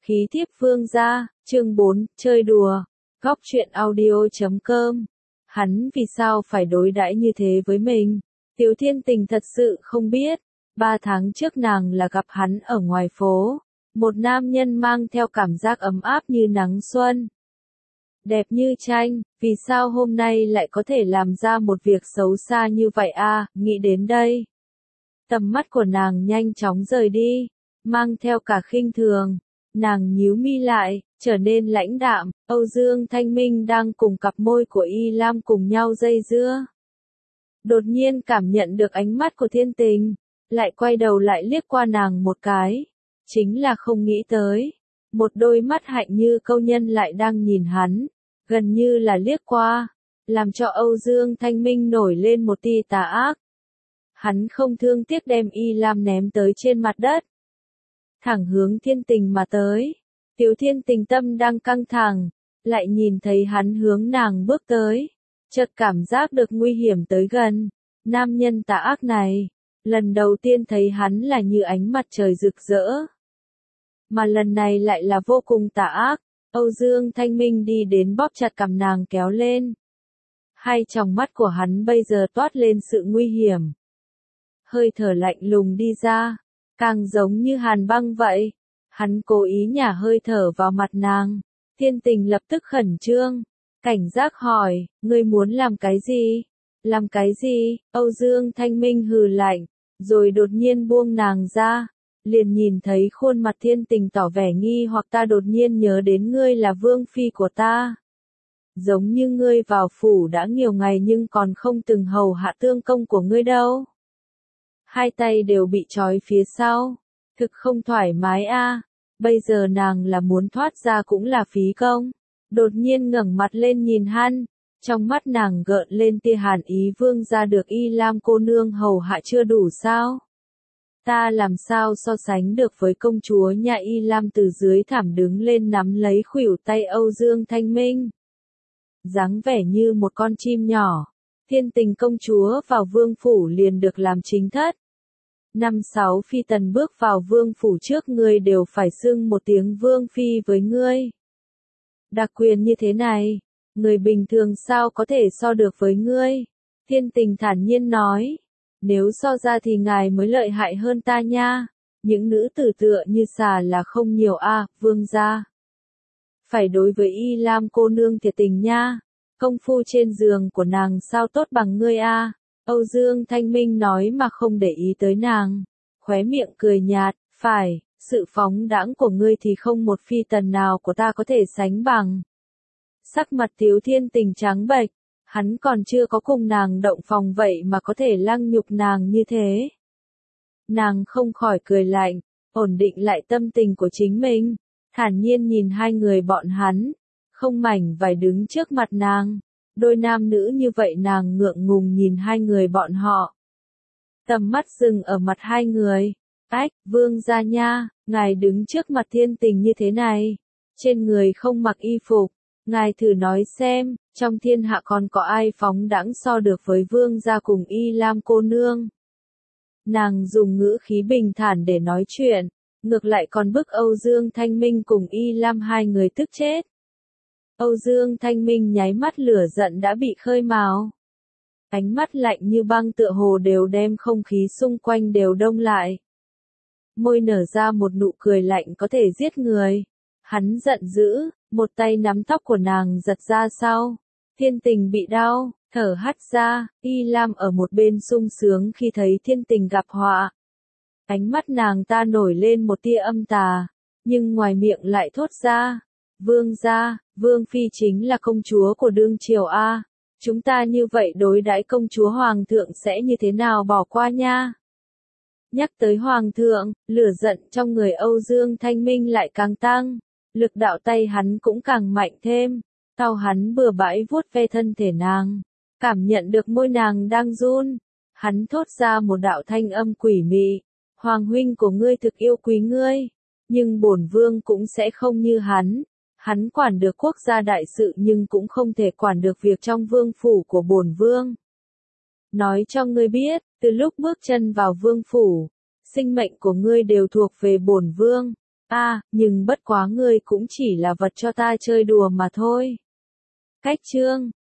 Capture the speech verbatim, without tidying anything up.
Khí thiếp vương gia, chương bốn, chơi đùa, góc truyện audio chấm com. Hắn vì sao phải đối đãi như thế với mình? Tiểu Thiên Tình thật sự không biết. Ba tháng trước nàng là gặp hắn ở ngoài phố. Một nam nhân mang theo cảm giác ấm áp như nắng xuân. Đẹp như tranh, vì sao hôm nay lại có thể làm ra một việc xấu xa như vậy a? Nghĩ đến đây. Tầm mắt của nàng nhanh chóng rời đi, mang theo cả khinh thường. Nàng nhíu mi lại, trở nên lãnh đạm. Âu Dương Thanh Minh đang cùng cặp môi của Y Lam cùng nhau dây dưa. Đột nhiên cảm nhận được ánh mắt của Thiên Tình, lại quay đầu lại liếc qua nàng một cái. Chính là không nghĩ tới, một đôi mắt hạnh như câu nhân lại đang nhìn hắn, gần như là liếc qua, làm cho Âu Dương Thanh Minh nổi lên một tia tà ác. Hắn không thương tiếc đem Y Lam ném tới trên mặt đất, thẳng hướng Thiên Tình mà tới. Tiểu Thiên Tình tâm đang căng thẳng, lại nhìn thấy hắn hướng nàng bước tới, chợt cảm giác được nguy hiểm tới gần. Nam nhân tà ác này, lần đầu tiên thấy hắn là như ánh mặt trời rực rỡ, mà lần này lại là vô cùng tà ác. Âu Dương Thanh Minh đi đến bóp chặt cằm nàng kéo lên. Hai tròng mắt của hắn bây giờ toát lên sự nguy hiểm. Hơi thở lạnh lùng đi ra, càng giống như hàn băng vậy. Hắn cố ý nhả hơi thở vào mặt nàng. Thiên Tình lập tức khẩn trương, cảnh giác hỏi, ngươi muốn làm cái gì? Làm cái gì? Âu Dương Thanh Minh hừ lạnh, rồi đột nhiên buông nàng ra. Liền nhìn thấy khuôn mặt Thiên Tình tỏ vẻ nghi hoặc, ta đột nhiên nhớ đến ngươi là vương phi của ta. Giống như ngươi vào phủ đã nhiều ngày nhưng còn không từng hầu hạ tương công của ngươi đâu. Hai tay đều bị trói phía sau, thực không thoải mái a. À. Bây giờ nàng là muốn thoát ra cũng là phí công. Đột nhiên ngẩng mặt lên nhìn hắn, trong mắt nàng gợn lên tia hàn ý. Vương gia được Y Lam cô nương hầu hạ chưa đủ sao? Ta làm sao so sánh được với công chúa nhà Y Lam? Từ dưới thảm đứng lên nắm lấy khuỷu tay Âu Dương Thanh Minh, dáng vẻ như một con chim nhỏ. Thiên Tình công chúa vào vương phủ liền được làm chính thất. Năm sáu phi tần bước vào vương phủ trước ngươi đều phải xưng một tiếng vương phi với ngươi. Đặc quyền như thế này, người bình thường sao có thể so được với ngươi? Thiên Tình thản nhiên nói, nếu so ra thì ngài mới lợi hại hơn ta nha. Những nữ tử tựa như xà là không nhiều a. À, vương gia phải đối với Y Lam cô nương thiệt tình nha. Công phu trên giường của nàng sao tốt bằng ngươi a? À? Âu Dương Thanh Minh nói mà không để ý tới nàng, khóe miệng cười nhạt, phải, sự phóng đãng của ngươi thì không một phi tần nào của ta có thể sánh bằng. Sắc mặt Tiếu Thiên Tình trắng bệch, hắn còn chưa có cùng nàng động phòng vậy mà có thể lăng nhục nàng như thế. Nàng không khỏi cười lạnh, ổn định lại tâm tình của chính mình, thản nhiên nhìn hai người bọn hắn, không mảnh vải đứng trước mặt nàng. Đôi nam nữ như vậy nàng ngượng ngùng nhìn hai người bọn họ. Tầm mắt dừng ở mặt hai người. Ách, vương gia nha, ngài đứng trước mặt Thiên Tình như thế này, trên người không mặc y phục, ngài thử nói xem, trong thiên hạ còn có ai phóng đãng so được với vương gia cùng Y Lam cô nương? Nàng dùng ngữ khí bình thản để nói chuyện, ngược lại còn bức Âu Dương Thanh Minh cùng Y Lam hai người tức chết. Âu Dương Thanh Minh nháy mắt lửa giận đã bị khơi mào. Ánh mắt lạnh như băng tựa hồ đều đem không khí xung quanh đều đông lại. Môi nở ra một nụ cười lạnh có thể giết người. Hắn giận dữ, một tay nắm tóc của nàng giật ra sau. Thiên Tình bị đau, thở hắt ra. Y Lam ở một bên sung sướng khi thấy Thiên Tình gặp họa. Ánh mắt nàng ta nổi lên một tia âm tà, nhưng ngoài miệng lại thốt ra, vương gia, vương phi chính là công chúa của đương triều a. Chúng ta như vậy đối đãi công chúa hoàng thượng sẽ như thế nào bỏ qua nha? Nhắc tới hoàng thượng, lửa giận trong người Âu Dương Thanh Minh lại càng tăng, lực đạo tay hắn cũng càng mạnh thêm. Sau hắn bừa bãi vuốt ve thân thể nàng, cảm nhận được môi nàng đang run, hắn thốt ra một đạo thanh âm quỷ mị, hoàng huynh của ngươi thực yêu quý ngươi, nhưng bổn vương cũng sẽ không như hắn. Hắn quản được quốc gia đại sự nhưng cũng không thể quản được việc trong vương phủ của bổn vương. Nói cho ngươi biết, từ lúc bước chân vào vương phủ, sinh mệnh của ngươi đều thuộc về bổn vương. À, nhưng bất quá ngươi cũng chỉ là vật cho ta chơi đùa mà thôi. Cách chương